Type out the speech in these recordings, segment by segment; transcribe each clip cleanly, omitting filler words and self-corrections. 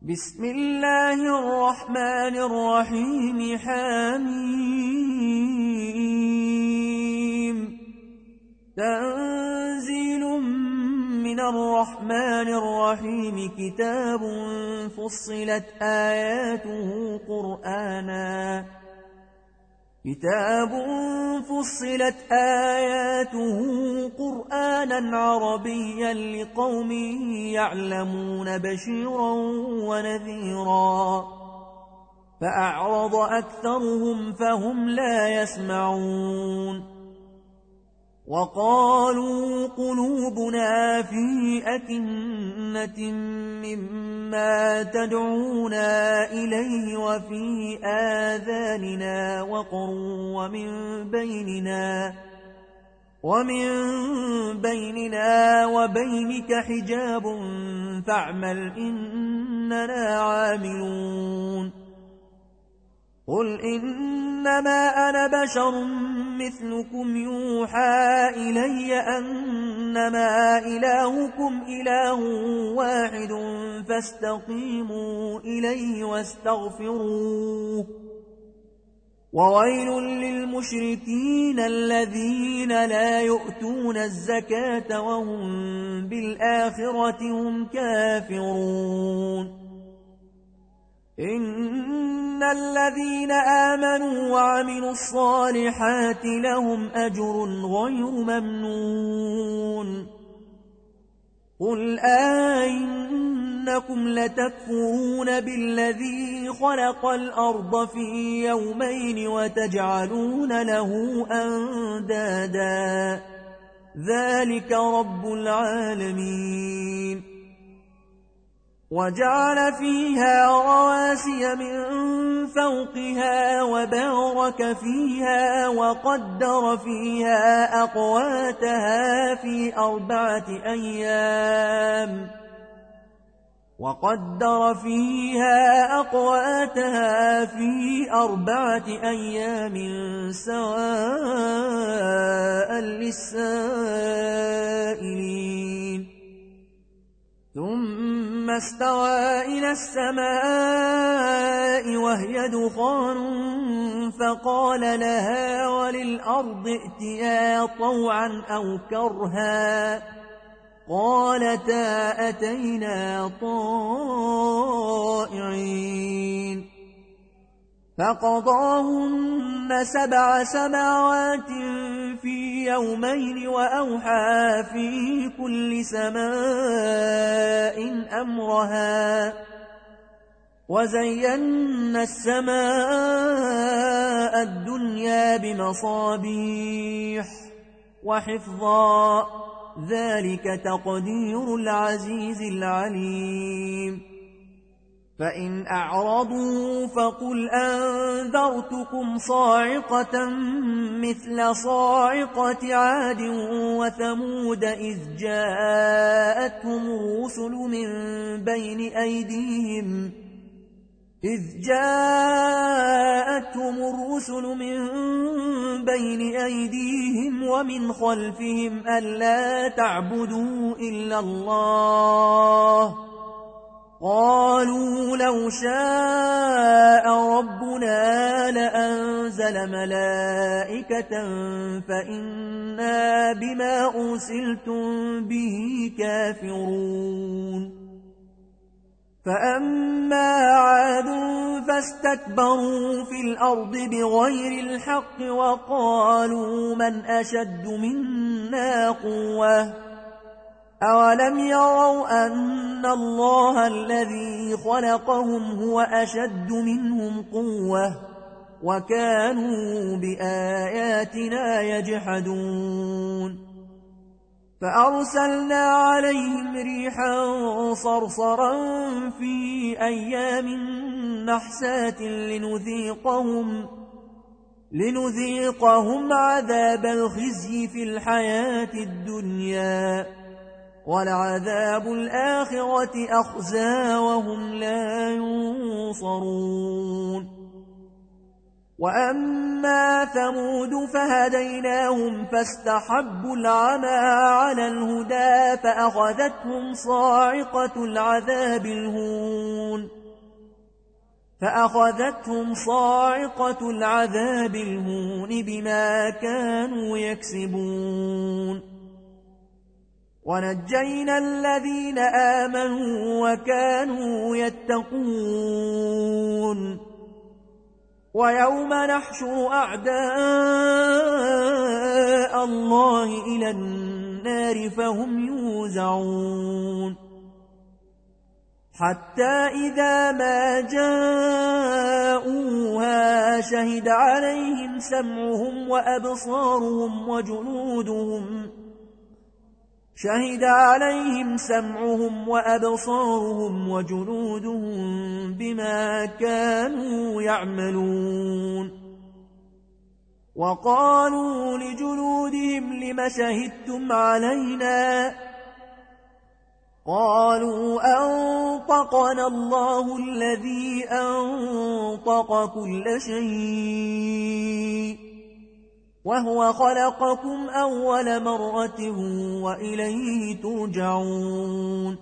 بسم الله الرحمن الرحيم حميم تنزيل من الرحمن الرحيم كتاب فصلت آياته قرآنا عربيا لقوم يعلمون بشيرا ونذيرا فأعرض أكثرهم فهم لا يسمعون وقالوا قلوبنا في أكنة مما تدعونا إليه وفي آذاننا وقر ومن بيننا وبينك حجاب فاعمل إننا عاملون قل إنما أنا بشر مثلكم يوحى إلي أنما إلهكم إله واحد فاستقيموا إليه واستغفروه وويل للمشركين الذين لا يؤتون الزكاة وهم بالآخرة هم كافرون إن الذين آمنوا وعملوا الصالحات لهم أجر غير ممنون قل أئنكم لتكفرون بالذي خلق الأرض في يومين وتجعلون له أندادا ذلك رب العالمين وجعل فيها رواسي من فوقها وبارك فيها وقدر فيها أقواتها في أربعة أيام سواء للسائلين ثم استوى إلى السماء وهي دخان فقال لها وللأرض ائتيا طوعا أو كرها قالتا أتينا طائعين فقضاهن 7 سماوات في يومين وأوحى في كل سماء أمرها وزينا السماء الدنيا بمصابيح وحفظا ذلك تقدير العزيز العليم فإن أعرضوا فقل أنذرتكم صاعقة مثل صاعقة عاد وثمود إذ جاءتهم الرسل من بين أيديهم ومن خلفهم ألا تعبدوا إلا الله قالوا لو شاء ربنا لأنزل ملائكة فإنا بما أرسلتم به كافرون فأما عاد فاستكبروا في الأرض بغير الحق وقالوا من أشد منا قوة أولم يروا أن الله الذي خلقهم هو أشد منهم قوة وكانوا بآياتنا يجحدون فأرسلنا عليهم ريحا صرصرا في أيام نحسات لنذيقهم عذاب الخزي في الحياة الدنيا ولعذاب الآخرة أخزى وهم لا ينصرون وأما ثمود فهديناهم فاستحبوا العمى على الهدى فأخذتهم صاعقة العذاب الهون فأخذتهم صاعقة العذاب الهون بما كانوا يكسبون ونجينا الذين آمنوا وكانوا يتقون ويوم نحشر أعداء الله إلى النار فهم يوزعون حتى إذا ما جاءوها شهد عليهم سمعهم وأبصارهم وجلودهم بما كانوا يعملون وقالوا لجلودهم لم شهدتم علينا قالوا أنطقنا الله الذي أنطق كل شيء وهو خلقكم أول مرة وإليه ترجعون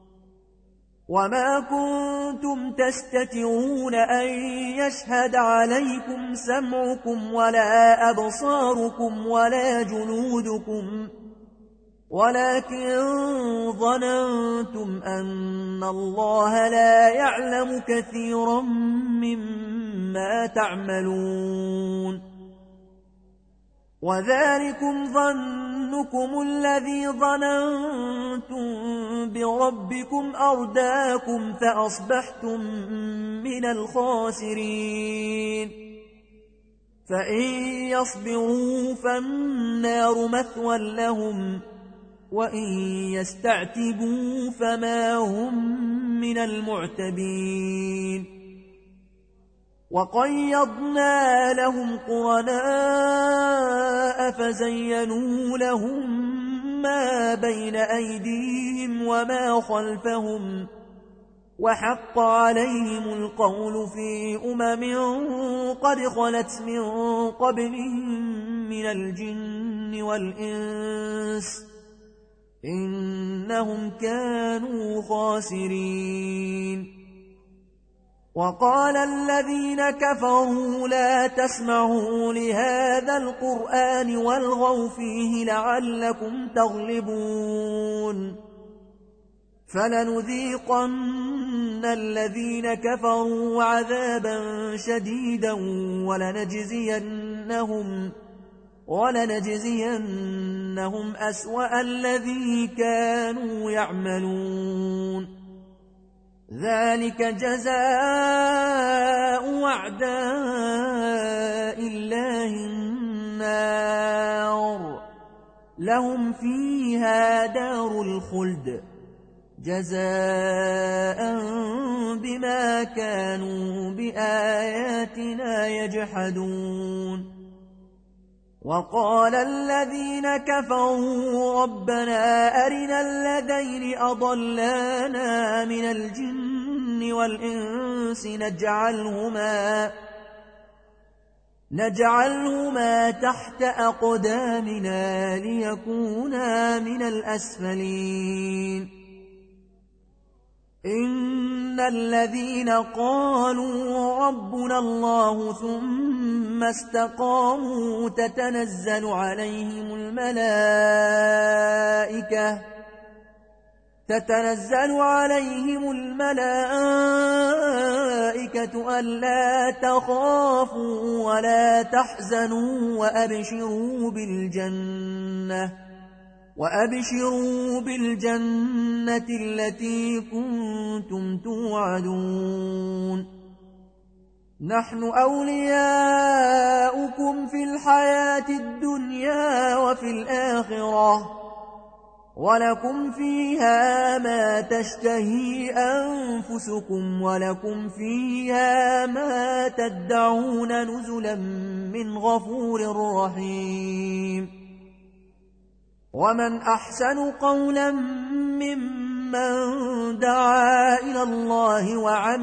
وما كنتم تستترون أن يشهد عليكم سمعكم ولا أبصاركم ولا جلودكم ولكن ظننتم أن الله لا يعلم كثيرا مما تعملون وذلكم ظنكم الذي ظننتم بربكم أرداكم فأصبحتم من الخاسرين فإن يصبروا فالنار مثوى لهم وإن يستعتبوا فما هم من المعتبين وقيضنا لهم قرناء فزينوا لهم ما بين أيديهم وما خلفهم وحق عليهم القول في قد خلت من قبلهم من الجن والإنس إنهم كانوا خاسرين وقال الذين كفروا لا تسمعوا لهذا القرآن والغوا فيه لعلكم تغلبون فلنذيقن الذين كفروا عذابا شديدا ولنجزينهم أسوأ الذي كانوا يعملون ذلك جزاء أعداء الله النار لهم فيها دار الخلد جزاء بما كانوا بآياتنا يجحدون وقال الذين كفروا ربنا أرنا الذين أضلانا من الجن والإنس نجعلهما تحت أقدامنا ليكونا من الأسفلين إن الذين قالوا ربنا الله ثم استقاموا تتنزل عليهم الملائكة ألا تخافوا ولا تحزنوا وأبشروا بالجنة التي كنتم توعدون نحن أولياؤكم في الحياة الدنيا وفي الآخرة ولكم فيها ما تشتهي أنفسكم ولكم فيها ما تدعون نزلا من غفور رحيم ومن أحسن قولا ممن دعا إلى الله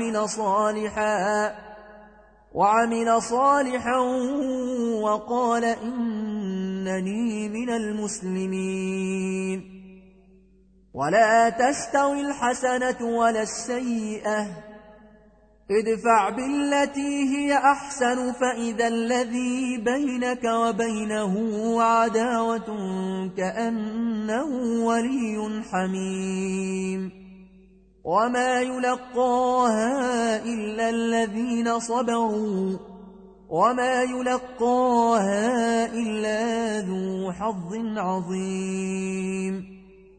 وعمل صالحا وقال إنني من المسلمين ولا تستوي الحسنة ولا السيئة ادفع بالتي هي أحسن فإذا الذي بينك وبينه عداوة كأنه ولي حميم وما يلقاها إلا الذين صبروا وما يلقاها إلا ذو حظ عظيم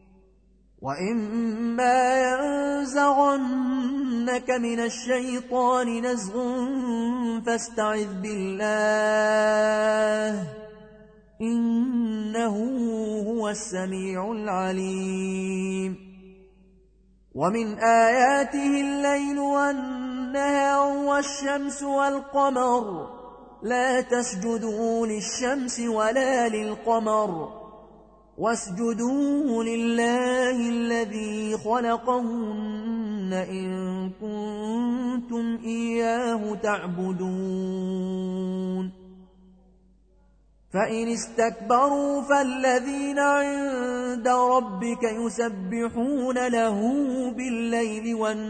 وإما ينزغنك من الشيطان نزغ فاستعذ بالله إنه هو السميع العليم ومن آياته الليل والنهار والشمس والقمر لا تسجدوا للشمس ولا للقمر واسجدوا لله الذي خلقهن إن كنتم إياه تعبدون فإن استكبروا فالذين عند ربك يسبحون له بالليل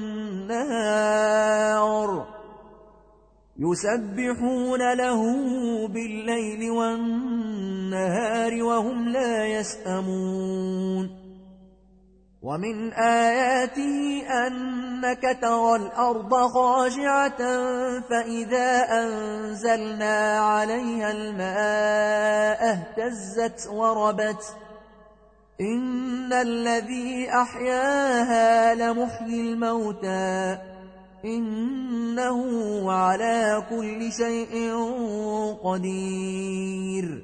والنهار وهم لا يسأمون ومن آياته أنك ترى الأرض خاشعة فإذا أنزلنا عليها الماء اهتزت وربت إن الذي أحياها لمحيي الموتى إنه على كل شيء قدير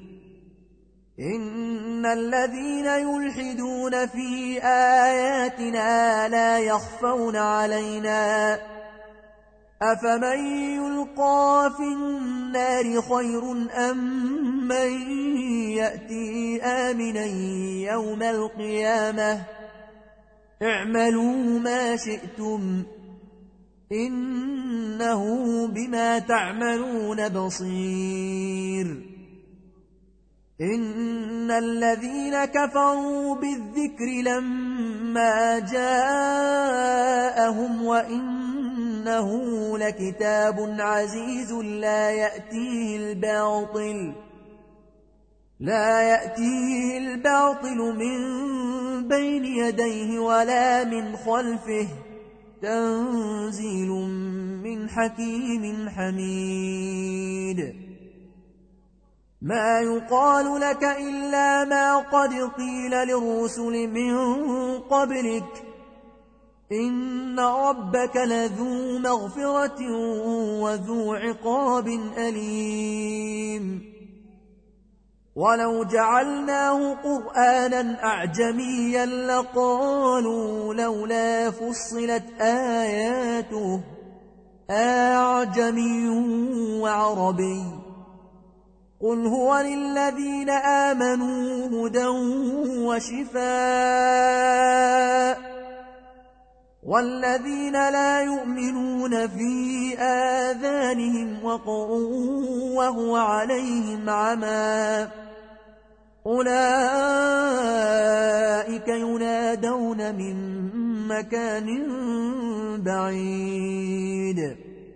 إن الذين يلحدون في آياتنا لا يخفون علينا أفمن يلقى في النار خير أم من يأتي آمنا يوم القيامة اعملوا ما شئتم إنه بما تعملون بصير إن الذين كفروا بالذكر لما جاءهم وإنه لكتاب عزيز لا يأتيه الباطل من بين يديه ولا من خلفه تنزيل من حكيم حميد ما يقال لك إلا ما قد قيل للرسل من قبلك إن ربك لذو مغفرة وذو عقاب أليم ولو جعلناه قرآنا أعجميا لقالوا لولا فصلت آياته أعجمي وعربي قل هو للذين آمنوا هدى وشفاء والذين لا يؤمنون في آذانهم وقر وهو عليهم عمى أولئك ينادون من مكان بعيد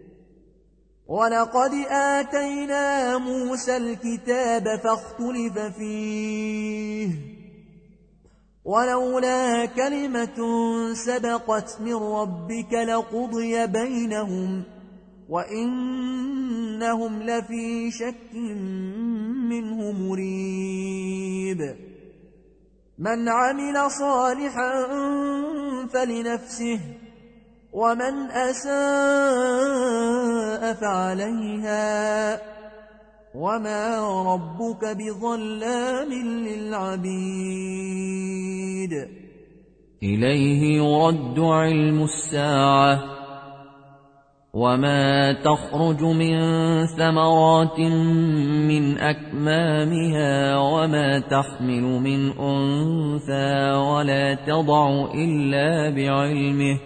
ولقد آتينا موسى الكتاب فاختلف فيه ولولا كلمة سبقت من ربك لقضي بينهم وإنهم لفي شك منه مريب من عمل صالحا فلنفسه ومن أساء فعليها وما ربك بظلام للعبيد إليه يرد علم الساعة وما تخرج من ثمرات من أكمامها وما تحمل من أنثى ولا تضع إلا بعلمه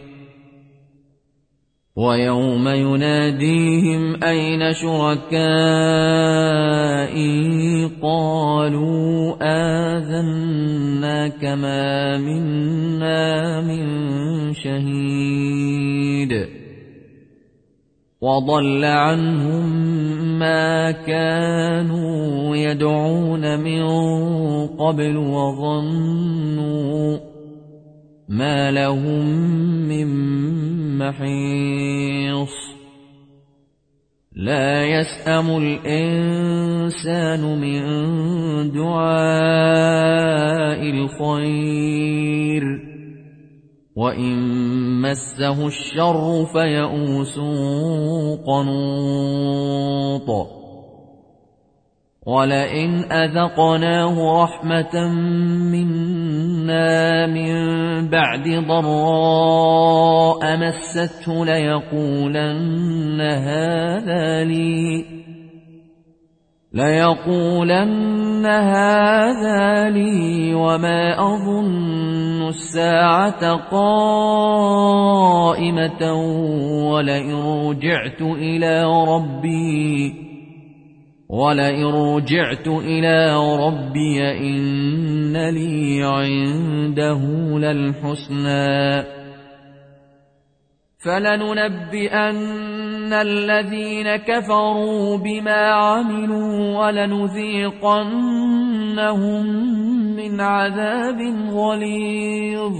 ويوم يناديهم أين شركائي قالوا آذناك ما منا من شهيد وضل عنهم ما كانوا يدعون من قبل وظنوا ما لهم من محيص لا يسأم الإنسان من دعاء الخير وإن مسه الشر فيئوس قنوط ولئن أذقناه رحمة منا من بعد ضراء مسته ليقولن هذا لي وما أظن الساعة قائمة ولئن رجعت إلى ربي إن لي عنده للحسنى فلننبئن الذين كفروا بما عملوا ولنذيقنهم من عذاب غليظ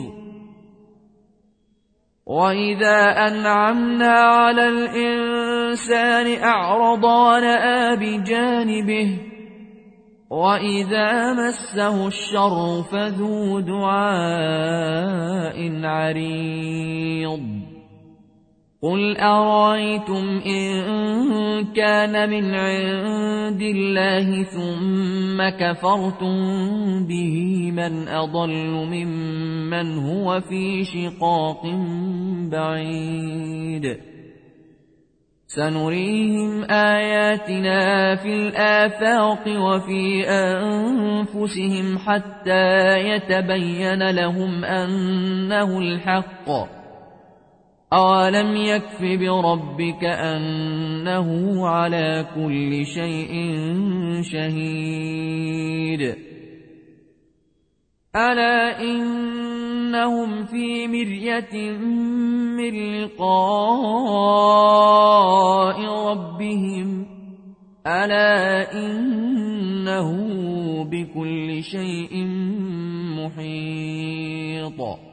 وإذا أنعمنا على الإنسان أعرض ونأى بجانبه وإذا مسه الشر فذو دعاء عريض قل أرأيتم إن كان من عند الله ثم كفرتم به من أضل ممن هو في شقاق بعيد سنريهم آياتنا في الآفاق وفي أنفسهم حتى يتبين لهم أنه الحق أولم يكف بربك أنه على كل شيء شهيد ألا إنهم في مرية من لقاء ربهم ألا إنه بكل شيء محيط